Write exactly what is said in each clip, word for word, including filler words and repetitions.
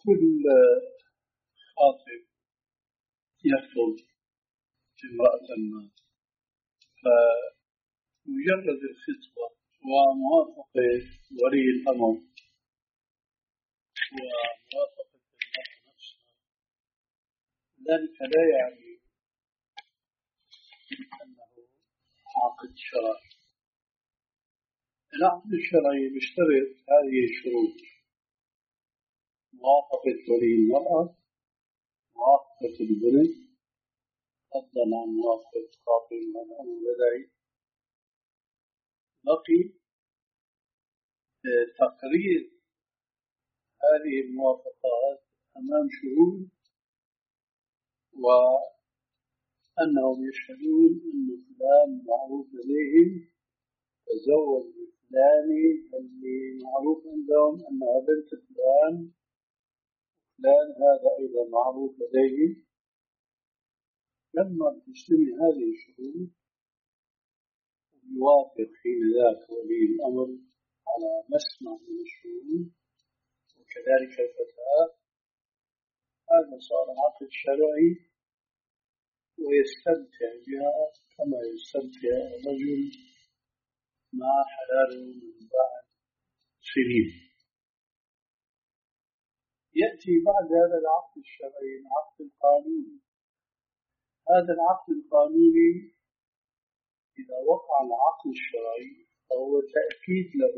كل خاطب يخطب امرأة ما، فمجرد الخطبة وموافقة ولي الأمر وموافقة المرأة نفسها، ذلك لا يعني أنه عقد شرعي. العقد الشرعي بيشترط هذه الشروط: موافقة ولي المرأة، موافقة البنت، فضلا عن موافقة خاطب والأمر لديه، بقي تقرير هذه الموافقات أمام شهود، وأنهم يشهدون أن فلان معروف لديهم تزوج بفلانة اللي معروف عندهم أنها بنت فلان، فلان هذا أيضا معروف لديهم. لما تجتمع هذه الشهود يوافق حين ذاك ولي الأمر على مسمع من الشهود وكذلك الفتاة، هذا صار عقد شرعي ويستمتع بها كما يستمتع الرجل مع حلاله من بعد سنين. يأتي بعد هذا العقد الشرعي العقد القانوني. هذا العقد القانوني إذا وقع العقد الشرعي فهو تأكيد له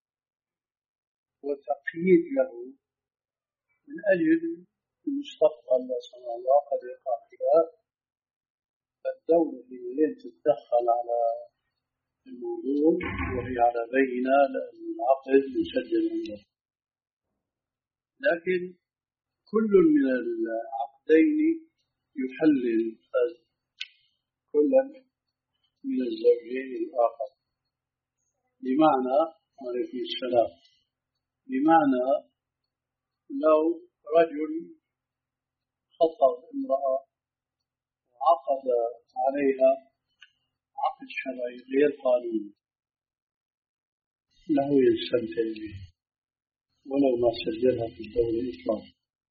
وتقييد له من أجل المستقبل. لا سمح الله قد يقع خلاف، فالدولة هي تتدخل على الموضوع وهي على بينة لأن العقد مسجل عنده. لكن كل من العقدين يحلل كل من الزوجين الآخر. بمعنى عليكم السلام، بمعنى لو رجل خطب امرأة وعقد عليها عقد شرعي غير قانوني له يستمتع به ولو ما سجلها في الدولة إطلاقا،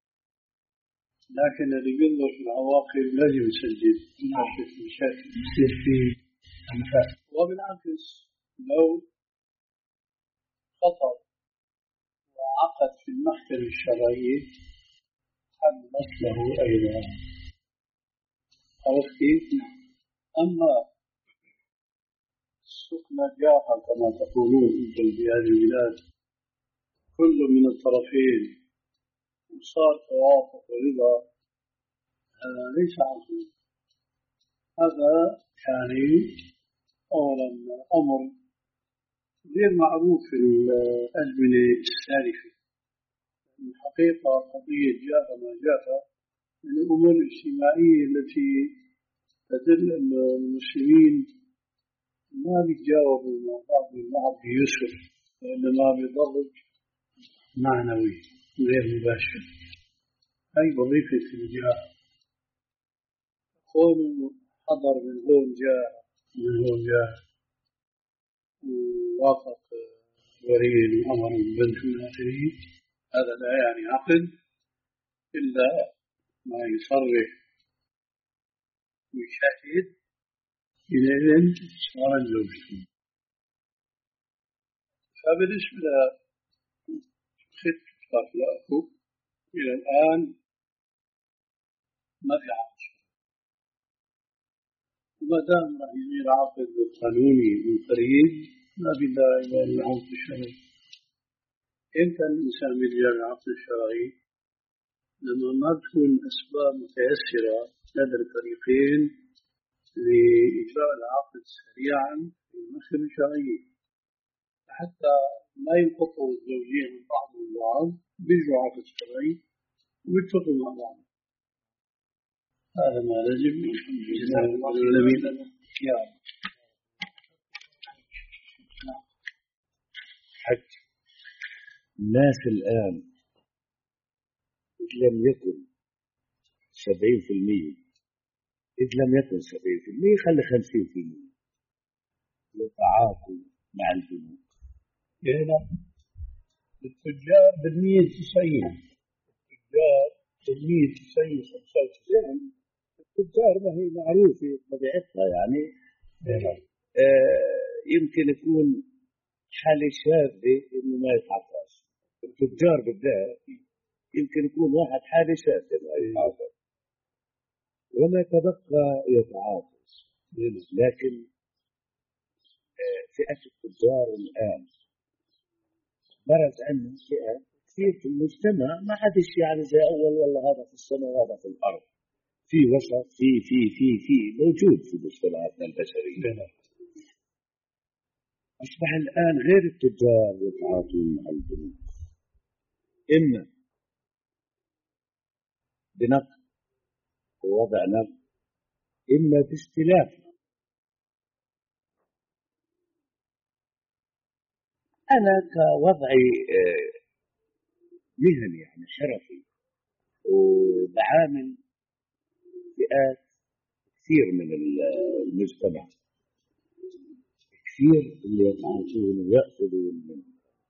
لكن اللي بينظر في العواقب لازم يسجل يناشف مشاكل يصير في أنفاس. وبالعكس لو خطب وعقد في المحكمة الشرعية حدث له أيضا. عرفت كيف؟ أما السكن جاهل كما تقولون أنتم في هذه البلاد، كل من الطرفين وصار توافق ورضا، هذا ليس عقد. هذا يعني أولا أمر غير معروف في الأزمنة السالفة. الحقيقة قضية جاء ما جاء من الأمور الاجتماعية التي تدل أن المسلمين ما بيتجاوبوا مع بعض البعض بيسر، وإنما بضغط معنوي غير مباشر. هاي وظيفة الجهة. كون حضر من هون جاء من هون جاء ووافق ولي الأمر البنت من آخره، هذا لا يعني عقد إلا ما يصرح ويشاهد إلى صار زوجته. فبالنسبة لخطة أخلاقه إلى الآن ما في عقد، وما دام راح يصير عقد قانوني من قريب ما في داعي للعقد الشرعي. إمتى الإنسان يلجأ للعقد الشرعي؟ لما ما تكون أسباب متيسرة لدى الفريقين لإجراء العقد سريعا في المحكمة الشرعية، حتى ما ينقطعوا الزوجين من بعضهم البعض بيجوا عقد شرعي ويتفقوا مع بعض. هذا ما لازم الذين حج الناس الآن إذ لم يكن سبعين في المية إذ لم يكن سبعين في المية خلي خمسين في المية للتعاطي مع البنوك. هنا التجار بالمية تسعين، التجار مية تسعين خمسة وتسعين. التجار ما هي معروفة طبيعتها يعني. آه يمكن يكون حالة شاذة إنه ما يتعاطاش. التجار بالذات يمكن يكون واحد حالة شاذة ما يتعاطاش وما تبقى يتعاطى. لكن آه فئة التجار الآن برز عنه فئة كثير في المجتمع ما حدش يعني زي أول والله هذا في السماء وهذا في الأرض. في وسط في في في في موجود في مجتمعاتنا البشرية. أصبح الآن غير التجار يتعاطون مع البنوك، إما بنقد ووضع نقد إما باستلاف. أنا كوضعي مهني يعني حرفي وبعامل فئات كثير من المجتمع، كثير اللي يتعاطون ويأخذون منه.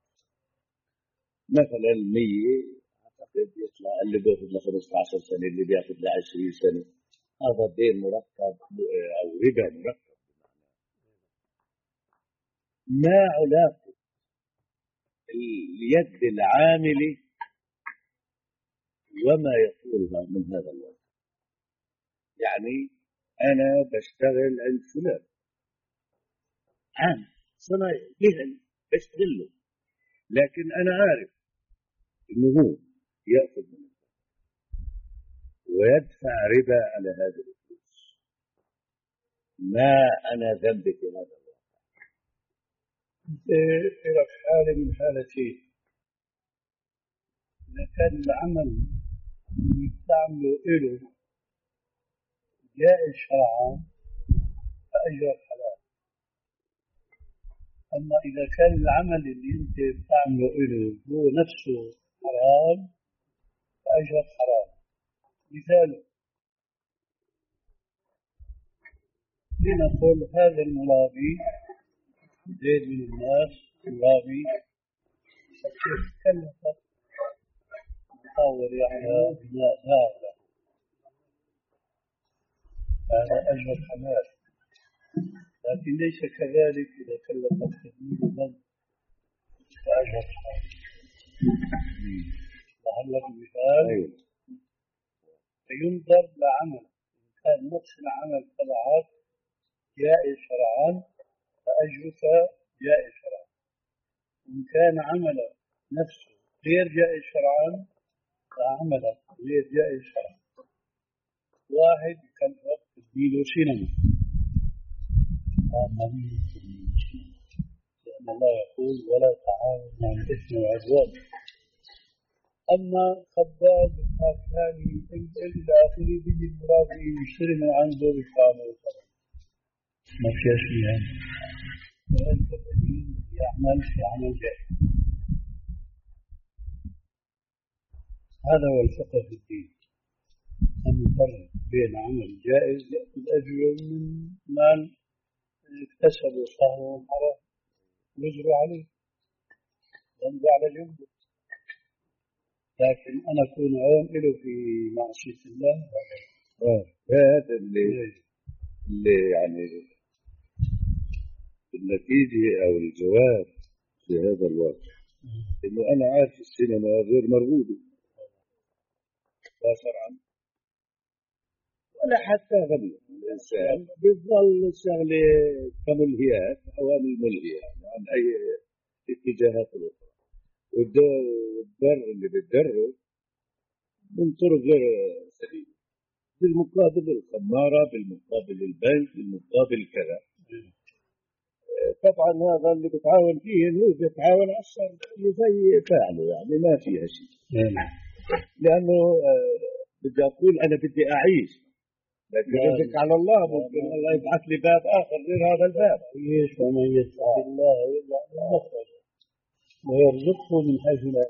مثلا مية أعتقد يطلع اللي بياخذ ل خمسة عشر سنة اللي بياخذ ل عشرين سنة، هذا دين مركب أو ربا مركب. ما علاقة اليد العاملة وما يقولها من هذا الوقت؟ يعني أنا بشتغل عند فلان عام صناعي مهني بشتغله، لكن أنا عارف إنه هو يأخذ منه ويدفع ربا على هذا الفلوس. ما أنا ذنبي في هذا الوقت؟ في لك حالة من حالتين. إذا كان العمل اللي بتعمله إله جائز شرعا فأجر حلال. أما إذا كان العمل اللي أنت بتعمله إله هو نفسه حرام فأجر حرام. مثال لنقول هذا المرابي زيد من الناس مرابي كلفت مطور يعني بناء دار، هذا أجر حلال. لكن ليس كذلك إذا كلفت تدمير البلد فأجر حرام. لعلك مثال فينظر لعمل إن كان نفس العمل تبعك جائز شرعا فأجرك جائز شرعا، وإن كان عمل نفسه غير جائز شرعا فعملك غير جائز شرعا. واحد يكلف تدمير سينما لأن الله يقول ولا تعاونوا على الإثم والعدوان. أما خباز الثاني إلى آخره بيجي المرابي يشتري من عنده بيدفع له ثمن ما فيها شيء يعني. فأنت الذي يعمل في عمل جائز. هذا هو الفقه في الدين، أن نفرق بين عمل جائز يأخذ أجر من مال اكتسبه صهره حرام يجري عليه ينزع على جنبه، لكن أنا أكون عون له في معصية الله. هذا اللي اللي يعني النتيجة أو الجواب في هذا الوقت إنه أنا عارف السينما غير مرغوبة لا شرعا ولا حتى غنيا. الإنسان بيظل الشغلة كملهيات عوامل ملهية يعني عن أي اتجاهات أخرى، والضر اللي بتضره من طرق غير سليمة، بالمقابل الخمارة، بالمقابل البنك، بالمقابل كذا. طبعا هذا اللي بتعاون فيه هو بيتعاون على الشر زي فعله يعني ما فيها شيء. لأنه بدي أقول أنا بدي أعيش، لكن رزق على الله ممكن الله يبعث لي باب آخر غير هذا الباب. يعيش ومن يتق الله يجعل له مخرجا ويرزقه من حيث لا.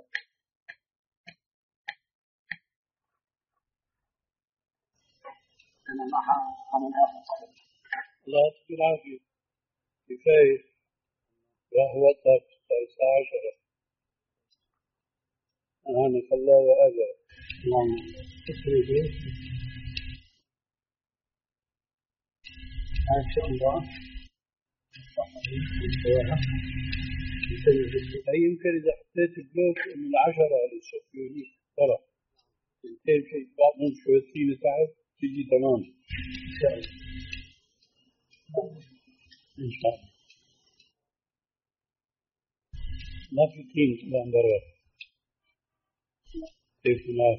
أنا معها عن الآخر الله يعطيك العافية. كفاية وهو الساعة عشرة. أهانك الله وأجر. اللهم إن شاء الله هي يمكن إذا حطيت بلوك من العشرة للصهيوني ترى اثنين شيء بعضهم شويتين تعب تجي تمام إن شاء الله. إن شاء الله. ما في كلين كلام برا كيف نعرف.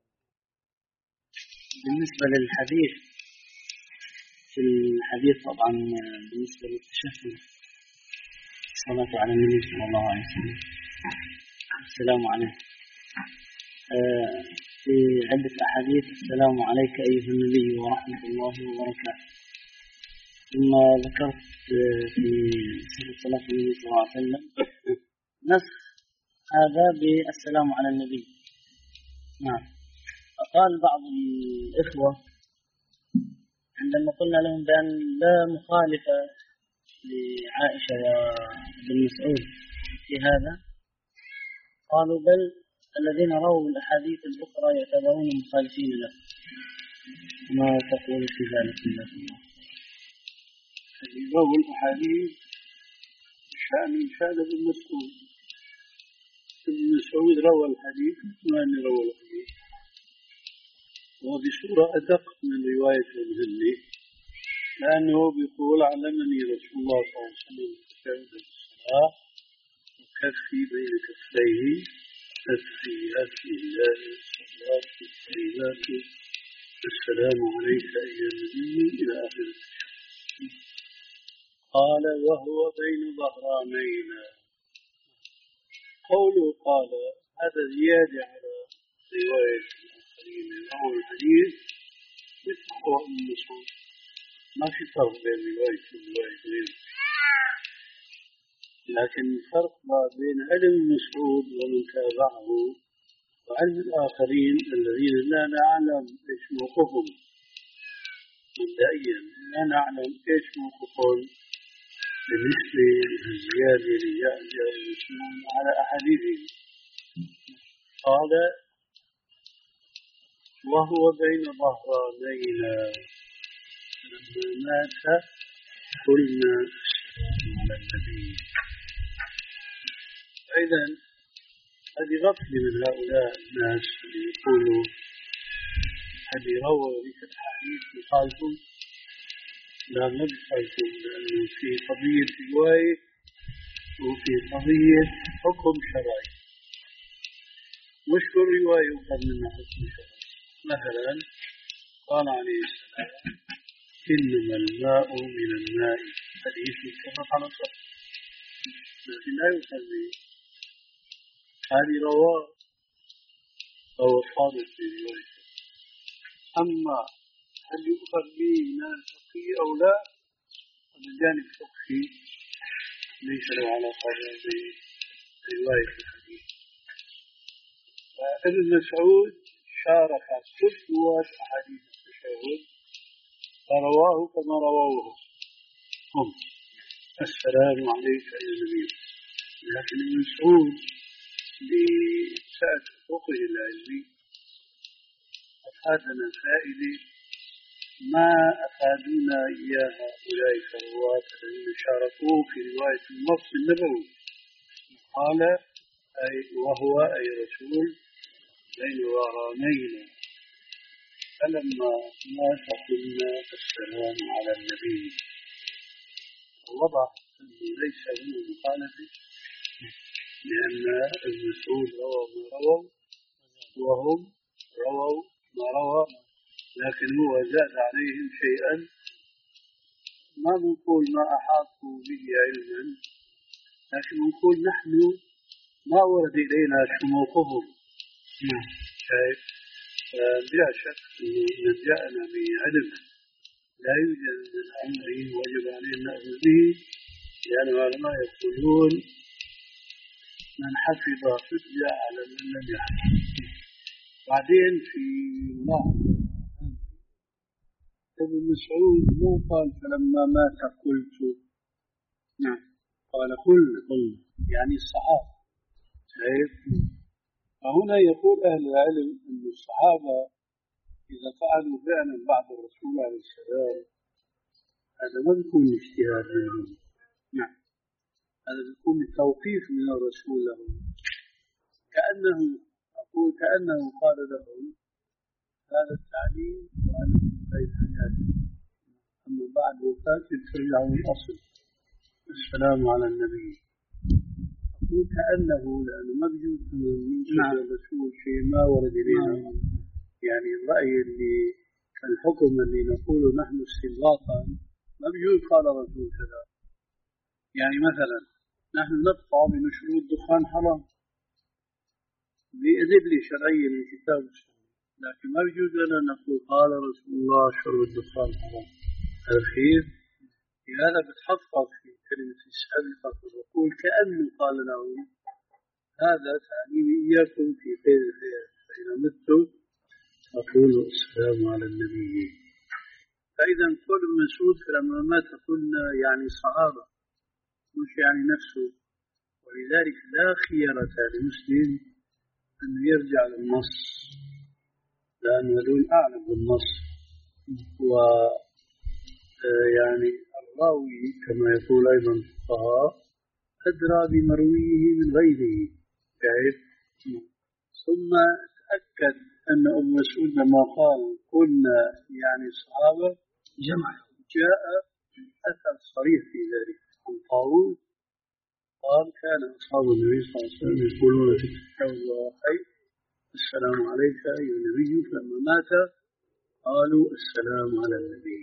بالنسبة للحديث في الحديث طبعا بالنسبة للتشهد الصلاة على النبي صلى الله عليه وسلم السلام عليه آه في عدة أحاديث السلام عليك أيها النبي ورحمة الله وبركاته. ثم ذكرت في صفة صلاة النبي صلى الله عليه وسلم نسخ هذا بالسلام على النبي. نعم. قال بعض الإخوة عندما قلنا لهم بأن لا مخالفة لعائشة وابن مسعود في هذا قالوا بل الذين رووا الأحاديث الأخرى يعتبرون مخالفين له. ما تقول في ذلك الله؟ رووا الأحاديث شأن شأن ابن مسعود. ابن مسعود روى الحديث وأن روى الحديث وبصورة أدق من رواية المهلي لأنه بيقول علمني رسول الله صلى الله عليه وسلم تشهد الصلاة وكفي بين كفيه التحيات لله الصلاة والطيبات السلام عليك أيها النبي إلى آخر التشهد. قال وهو بين ظهرانينا. قوله قال هذا زيادة على رواية الآخرين أو الحديث مثل قراء المسعود ما في فرق بين رواية الروايتين لكن الفرق ما بين علم المسعود ومن تابعه وعلم الآخرين الذين لا نعلم إيش موقفهم مبدئيا لا نعلم إيش موقفهم بالنسبة للزيادة لجاء المسلمون على أحاديثهم. قال وهو بين ظهرانينا لما مات قلنا على النبي. أيضا هذه غفلة من هؤلاء الناس اللي يقولوا هذه روى ذيك الحديث يخالفون. لا ما بيخالفون لأنه في قضية رواية وفي قضية حكم شرعي مش كل رواية يؤخذ منها حكم شرعي. مثلا قال عليه السلام إنما الماء من الماء حديث متفق على صحة لكن لا يؤخذ به. هذه رواه أو صادق في روايته. أما هل يؤخذ به من الفقهي أو لا هذا الجانب الفقهي ليس له علاقة برواية الحديث. ابن مسعود شارك كل رواة أحاديث التشهد فرواه كما رواه هم السلام عليك يا نبي. لكن ابن مسعود لسعة فقه العلمي أفادنا فائدة ما أفادونا إياها أولئك الرواة الذين شاركوه في رواية النص النبوي. قال أي وهو أي رسول بين ظهرانينا فلما مات قلنا السلام على النبي. وضع أنه ليس من مخالفة لأن ابن مسعود روى ما روى وهم رووا ما روى لكن هو زاد عليهم شيئا ما نقول ما أحاطوا به علما لكن نقول نحن ما ورد إلينا شو موقفهم. شايف بلا شك من جاءنا بعلم لا يوجد من الأمر وجب علينا نأخذ به لأن العلماء يقولون من حفظ حجة على من لم يحفظ. بعدين في ملاحظة ابن مسعود مو قال فلما مات قلت نعم قال قل يعني الصحابة. شايف فهنا يقول أهل العلم أن الصحابة إذا فعلوا فعلا بعد الرسول عليه السلام هذا ما بيكون اجتهاد منهم، نعم، هذا بيكون توقيف من الرسول لهم، كأنه أقول كأنه قال لهم هذا التعليم وأنا في خير حياتي، أما بعد وفاة ترجعوا الأصل السلام على النبي. أقول كأنه لأنه ما بيجوز من الرسول شيء ما ورد إلينا، يعني الرأي اللي الحكم اللي نقوله نحن استنباطا ما بيجوز قال الرسول كذا. يعني مثلا نحن نقطع من شروط الدخان حرام بأدلة شرعية من كتاب السنة، لكن ما بيجوز لنا نقول قال رسول الله شرب الدخان حرام. هذا خير، هذا بتحقق في كلمة السابقة والرسول كأنه قال له هذا تعليم إياكم في خير الحياة، فإذا متوا فقولوا السلام على النبي. فإذا كل مسعود لما مات قلنا يعني صحابة مش يعني نفسه، ولذلك لا خيرة لمسلم أن يرجع للنص، لأن هذول أعلم بالنص، و يعني الراوي كما يقول أيضا الفقهاء أدرى بمرويه من غيره، تعرف. ثم تأكد أن أم مسعود لما قال قلنا يعني الصحابة جمع جاء أثر صريح في ذلك. الطاووس قال كان أصحاب النبي صلى الله عليه وسلم يقولون في الحوض والحي السلام عليك أيها النبي، فلما مات قالوا السلام على النبي.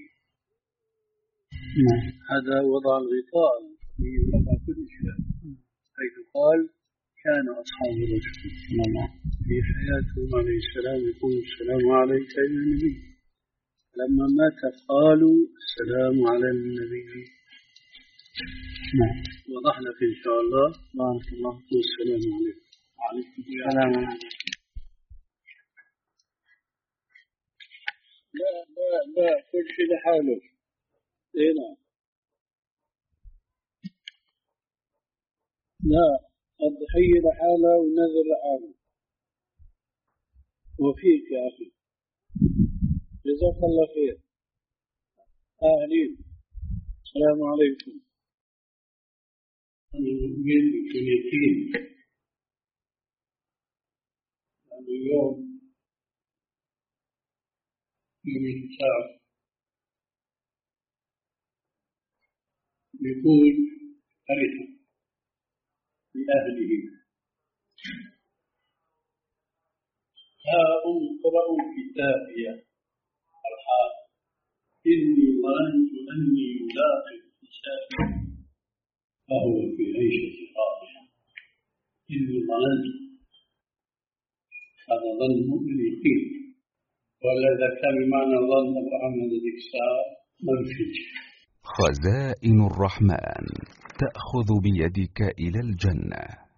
هذا وضع الغطاء في وضع كل شيء، حيث قال كان أصحاب الرسول في حياته عليه السلام يقول السلام عليك أيها النبي، لما مات قالوا السلام على النبي. نعم، وضح لك إن شاء الله. بارك الله فيك. السلام عليكم. وعليكم السلام. لا لا لا كل شيء لحاله. إيه نعم. لا، الضحية لحالها والنذر لحاله. وفيك يا أخي جزاك الله خير. أهلين السلام عليكم. أنا مؤمن بكليتين، يعني اليوم يوم التسعة يكون فرحة لأهله. ها اقرأوا كتابي الحال إني ظننت أني ملاق حسابي فهو في عيشة راضية. إني ظننت، هذا ظن مؤمن يقين، ولا كان بمعنى ظن فعمل ذيك الساعة منفج. خزائن الرحمن تأخذ بيدك إلى الجنة.